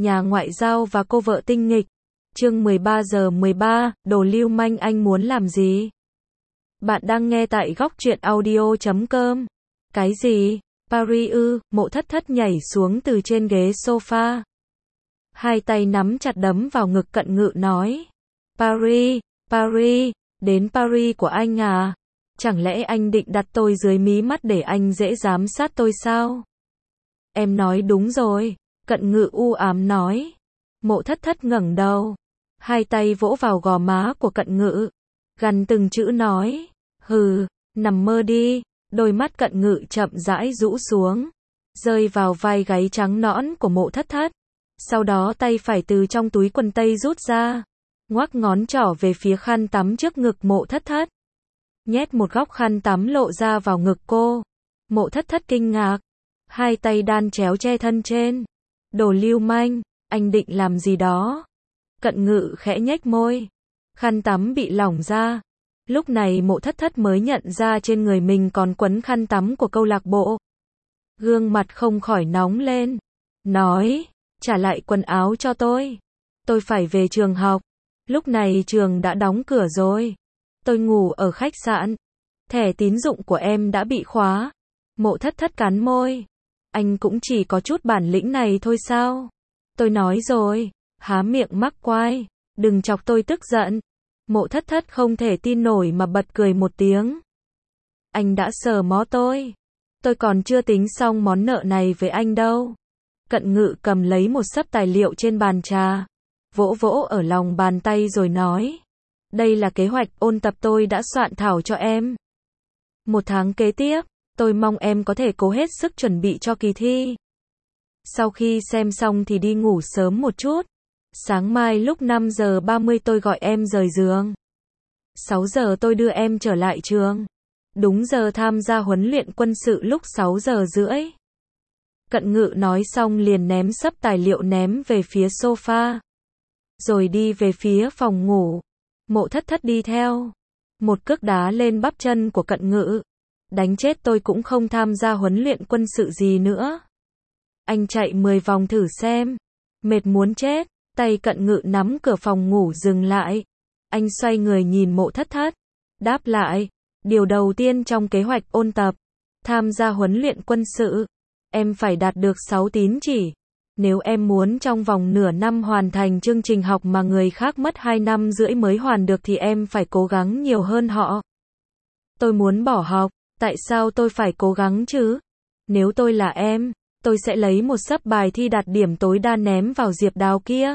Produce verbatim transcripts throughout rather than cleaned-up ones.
nhà ngoại giao và cô vợ tinh nghịch. Chương mười ba giờ mười ba, đồ lưu manh anh muốn làm gì? Bạn đang nghe tại góc truyện audio chấm com. Cái gì? Paris ư? Mộ Thất Thất nhảy xuống từ trên ghế sofa. Hai tay nắm chặt đấm vào ngực Cận Ngự nói. Paris, Paris, đến Paris của anh à? Chẳng lẽ anh định đặt tôi dưới mí mắt để anh dễ giám sát tôi sao? Em nói đúng rồi, Cận Ngự u ám nói. Mộ Thất Thất ngẩng đầu, hai tay vỗ vào gò má của Cận Ngự, gằn từng chữ nói, hừ, nằm mơ đi. Đôi mắt Cận Ngự chậm rãi rũ xuống, rơi vào vai gáy trắng nõn của Mộ Thất Thất. Sau đó tay phải từ trong túi quần tây rút ra, ngoắc ngón trỏ về phía khăn tắm trước ngực Mộ Thất Thất. Nhét một góc khăn tắm lộ ra vào ngực cô. Mộ Thất Thất kinh ngạc, hai tay đan chéo che thân trên. Đồ lưu manh, anh định làm gì đó? Cận Ngự khẽ nhếch môi. Khăn tắm bị lỏng ra. Lúc này Mộ Thất Thất mới nhận ra trên người mình còn quấn khăn tắm của câu lạc bộ. Gương mặt không khỏi nóng lên. Nói, trả lại quần áo cho tôi. Tôi phải về trường học. Lúc này trường đã đóng cửa rồi. Tôi ngủ ở khách sạn. Thẻ tín dụng của em đã bị khóa. Mộ Thất Thất cắn môi. Anh cũng chỉ có chút bản lĩnh này thôi sao? Tôi nói rồi, há miệng mắc quai. Đừng chọc tôi tức giận. Mộ Thất Thất không thể tin nổi mà bật cười một tiếng. Anh đã sờ mó tôi. Tôi còn chưa tính xong món nợ này với anh đâu. Cận Ngự cầm lấy một xấp tài liệu trên bàn trà, vỗ vỗ ở lòng bàn tay rồi nói. Đây là kế hoạch ôn tập tôi đã soạn thảo cho em. Một tháng kế tiếp, tôi mong em có thể cố hết sức chuẩn bị cho kỳ thi. Sau khi xem xong thì đi ngủ sớm một chút. Sáng mai lúc năm giờ ba mươi tôi gọi em rời giường. sáu giờ tôi đưa em trở lại trường. Đúng giờ tham gia huấn luyện quân sự lúc sáu giờ rưỡi. Cận Ngự nói xong liền ném xấp tài liệu ném về phía sofa. Rồi đi về phía phòng ngủ. Mộ Thất Thất đi theo. Một cước đá lên bắp chân của Cận Ngự. Đánh chết tôi cũng không tham gia huấn luyện quân sự gì nữa. Anh chạy mười vòng thử xem. Mệt muốn chết. Tay Cận Ngự nắm cửa phòng ngủ dừng lại. Anh xoay người nhìn Mộ Thất Thất. Đáp lại. Điều đầu tiên trong kế hoạch ôn tập. Tham gia huấn luyện quân sự. Em phải đạt được sáu tín chỉ. Nếu em muốn trong vòng nửa năm hoàn thành chương trình học mà người khác mất hai năm rưỡi mới hoàn được thì em phải cố gắng nhiều hơn họ. Tôi muốn bỏ học. Tại sao tôi phải cố gắng chứ? Nếu tôi là em, tôi sẽ lấy một xấp bài thi đạt điểm tối đa ném vào Diệp Đào kia.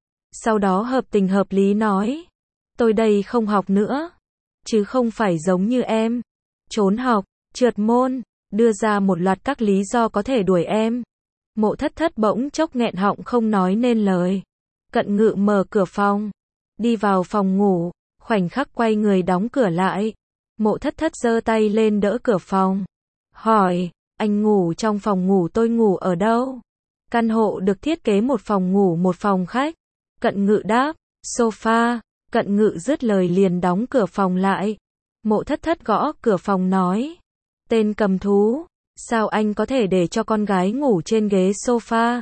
Sau đó hợp tình hợp lý nói. Tôi đây không học nữa. Chứ không phải giống như em. Trốn học, trượt môn, đưa ra một loạt các lý do có thể đuổi em. Mộ Thất Thất bỗng chốc nghẹn họng không nói nên lời. Cận Ngự mở cửa phòng. Đi vào phòng ngủ, khoảnh khắc quay người đóng cửa lại. Mộ Thất Thất giơ tay lên đỡ cửa phòng. Hỏi, anh ngủ trong phòng ngủ tôi ngủ ở đâu? Căn hộ được thiết kế một phòng ngủ một phòng khách. Cận Ngự đáp, sofa. Cận Ngự dứt lời liền đóng cửa phòng lại. Mộ Thất Thất gõ cửa phòng nói. Tên cầm thú, sao anh có thể để cho con gái ngủ trên ghế sofa?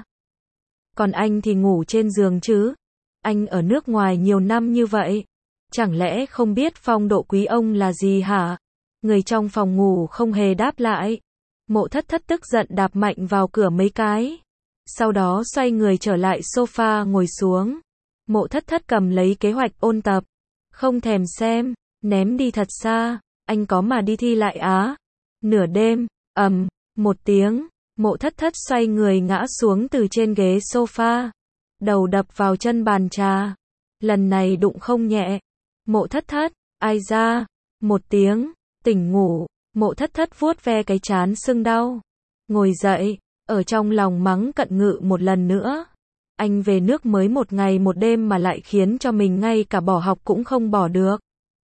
Còn anh thì ngủ trên giường chứ? Anh ở nước ngoài nhiều năm như vậy. Chẳng lẽ không biết phong độ quý ông là gì hả? Người trong phòng ngủ không hề đáp lại. Mộ Thất Thất tức giận đạp mạnh vào cửa mấy cái. Sau đó xoay người trở lại sofa ngồi xuống. Mộ Thất Thất cầm lấy kế hoạch ôn tập. Không thèm xem, ném đi thật xa. Anh có mà đi thi lại á? Nửa đêm, ầm, um, một tiếng. Mộ Thất Thất xoay người ngã xuống từ trên ghế sofa. Đầu đập vào chân bàn trà. Lần này đụng không nhẹ. Mộ Thất Thất, ai ra? Một tiếng, tỉnh ngủ. Mộ Thất Thất vuốt ve cái trán sưng đau. Ngồi dậy, ở trong lòng mắng Cận Ngự một lần nữa. Anh về nước mới một ngày một đêm mà lại khiến cho mình ngay cả bỏ học cũng không bỏ được.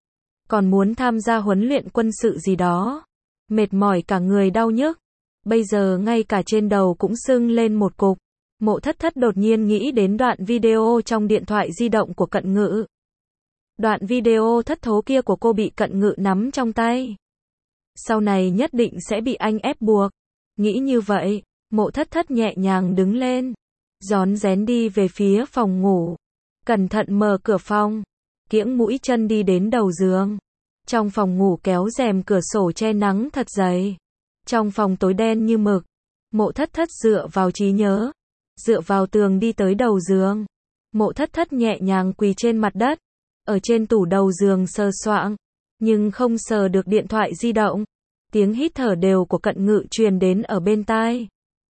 Còn muốn tham gia huấn luyện quân sự gì đó. Mệt mỏi cả người đau nhức. Bây giờ ngay cả trên đầu cũng sưng lên một cục. Mộ Thất Thất đột nhiên nghĩ đến đoạn video trong điện thoại di động của Cận Ngự. Đoạn video thất thố kia của cô bị Cận Ngự nắm trong tay. Sau này nhất định sẽ bị anh ép buộc. Nghĩ như vậy, Mộ Thất Thất nhẹ nhàng đứng lên. rón rén đi về phía phòng ngủ. Cẩn thận mở cửa phòng. Kiễng mũi chân đi đến đầu giường. Trong phòng ngủ kéo rèm cửa sổ che nắng thật dày. Trong phòng tối đen như mực. Mộ Thất Thất dựa vào trí nhớ. Dựa vào tường đi tới đầu giường. Mộ Thất Thất nhẹ nhàng quỳ trên mặt đất. Ở trên tủ đầu giường sờ soạng. Nhưng không sờ được điện thoại di động. Tiếng hít thở đều của Cận Ngự truyền đến ở bên tai.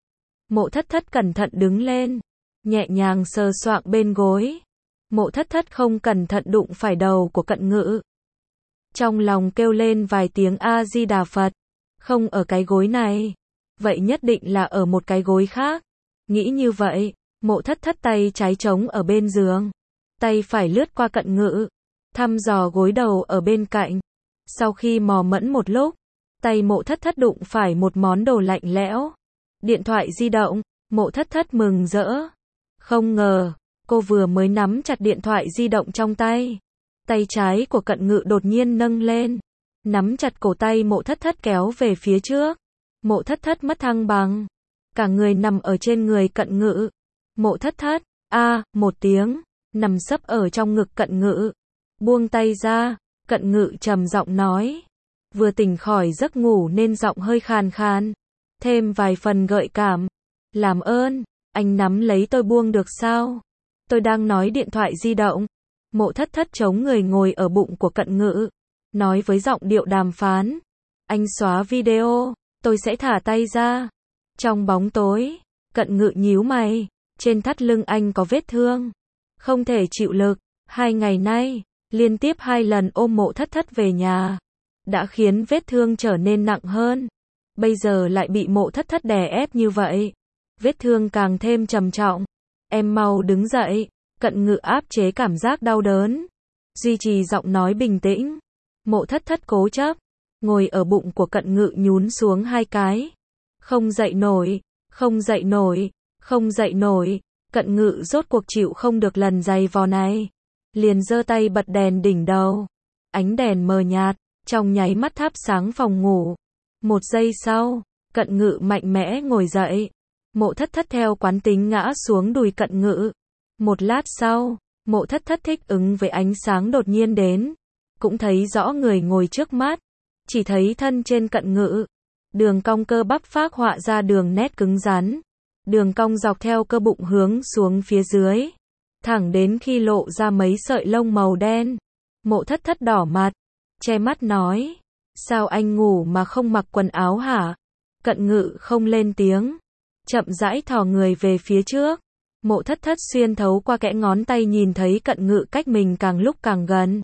Mộ Thất Thất cẩn thận đứng lên. Nhẹ nhàng sờ soạng bên gối. Mộ Thất Thất không cẩn thận đụng phải đầu của Cận Ngự. Trong lòng kêu lên vài tiếng A-di-đà Phật. Không ở cái gối này. Vậy nhất định là ở một cái gối khác. Nghĩ như vậy, Mộ Thất Thất tay trái trống ở bên giường. Tay phải lướt qua Cận Ngự. Thăm dò gối đầu ở bên cạnh. Sau khi mò mẫm một lúc, tay Mộ Thất Thất đụng phải một món đồ lạnh lẽo. Điện thoại di động. Mộ Thất Thất mừng rỡ. Không ngờ, cô vừa mới nắm chặt điện thoại di động trong tay. Tay trái của Cận Ngự đột nhiên nâng lên. Nắm chặt cổ tay Mộ Thất Thất kéo về phía trước. Mộ Thất Thất mất thăng bằng. Cả người nằm ở trên người Cận Ngự. Mộ Thất Thất, a một tiếng, nằm sấp ở trong ngực Cận Ngự. Buông tay ra, Cận Ngự trầm giọng nói. Vừa tỉnh khỏi giấc ngủ nên giọng hơi khàn khàn. Thêm vài phần gợi cảm. Làm ơn, anh nắm lấy tôi buông được sao? Tôi đang nói điện thoại di động. Mộ Thất Thất chống người ngồi ở bụng của Cận Ngự. Nói với giọng điệu đàm phán. Anh xóa video, tôi sẽ thả tay ra. Trong bóng tối, Cận Ngự nhíu mày. Trên thắt lưng anh có vết thương. Không thể chịu lực. Hai ngày nay, liên tiếp hai lần ôm Mộ Thất Thất về nhà. Đã khiến vết thương trở nên nặng hơn. Bây giờ lại bị Mộ Thất Thất đè ép như vậy. Vết thương càng thêm trầm trọng. Em mau đứng dậy. Cận Ngự áp chế cảm giác đau đớn. Duy trì giọng nói bình tĩnh. Mộ Thất Thất cố chấp. Ngồi ở bụng của Cận Ngự nhún xuống hai cái. Không dậy nổi. Không dậy nổi. Không dậy nổi. Cận Ngự rốt cuộc chịu không được lần giày vò này. Liền giơ tay bật đèn đỉnh đầu. Ánh đèn mờ nhạt. Trong nháy mắt thắp sáng phòng ngủ. Một giây sau, Cận Ngự mạnh mẽ ngồi dậy. Mộ Thất Thất theo quán tính ngã xuống đùi Cận Ngự. Một lát sau, Mộ Thất Thất thích ứng với ánh sáng đột nhiên đến. Cũng thấy rõ người ngồi trước mắt. Chỉ thấy thân trên Cận Ngự. Đường cong cơ bắp phác họa ra đường nét cứng rắn. Đường cong dọc theo cơ bụng hướng xuống phía dưới. Thẳng đến khi lộ ra mấy sợi lông màu đen. Mộ Thất Thất đỏ mặt. Che mắt nói. Sao anh ngủ mà không mặc quần áo hả? Cận Ngự không lên tiếng. Chậm rãi thò người về phía trước. Mộ Thất Thất xuyên thấu qua kẽ ngón tay nhìn thấy Cận Ngự cách mình càng lúc càng gần.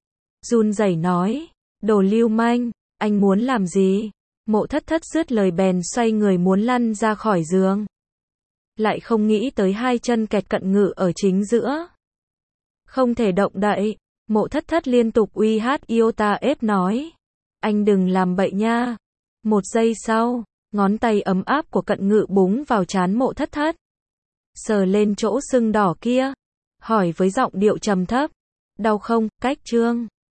Run rẩy nói. Đồ lưu manh, anh muốn làm gì? Mộ Thất Thất dứt lời bèn xoay người muốn lăn ra khỏi giường. Lại không nghĩ tới hai chân kẹt Cận Ngự ở chính giữa. Không thể động đậy. Mộ Thất Thất liên tục uy hát iota ép nói. Anh đừng làm bậy nha. Một giây sau, ngón tay ấm áp của Cận Ngự búng vào trán Mộ Thất Thất. Sờ lên chỗ sưng đỏ kia. Hỏi với giọng điệu trầm thấp. Đau không, Cách Trương?